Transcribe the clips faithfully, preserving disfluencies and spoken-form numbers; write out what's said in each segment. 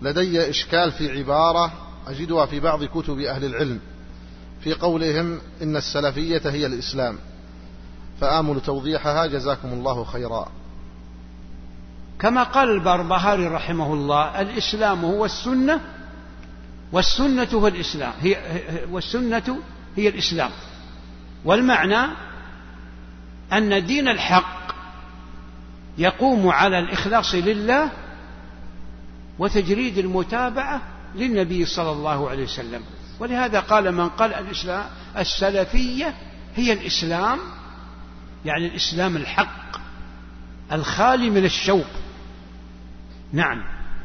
لدي إشكال في عبارة أجدها في بعض كتب أهل العلم في قولهم إن السلفية هي الإسلام، فآمل توضيحها جزاكم الله خيرا. كما قال البربهاري رحمه الله: الإسلام هو السنة، والسنة هو الإسلام، هي والسنة هي الإسلام. والمعنى أن دين الحق يقوم على الإخلاص لله وتجريد المتابعة للنبي صلى الله عليه وسلم. ولهذا قال من قال الإسلام السلفية هي الإسلام، يعني الإسلام الحق الخالي من الشوب. نعم.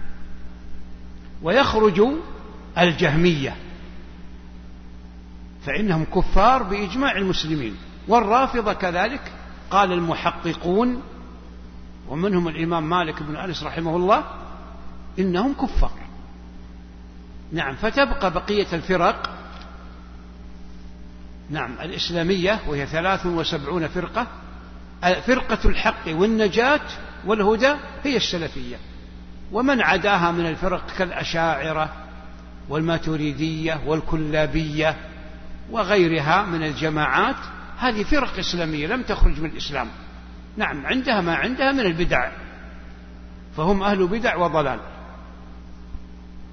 ويخرج الجهمية فإنهم كفار بإجماع المسلمين، والرافضة كذلك. قال المحققون ومنهم الإمام مالك بن أنس رحمه الله إنهم كفار. نعم. فتبقى بقية الفرق نعم الإسلامية، وهي ثلاث وسبعون فرقة. فرقة الحق والنجاة والهدى هي السلفية، ومن عداها من الفرق كالأشاعرة والماتريدية والكلابية وغيرها من الجماعات، هذه فرق إسلامية لم تخرج من الإسلام. نعم. عندها ما عندها من البدع، فهم أهل بدع وضلال.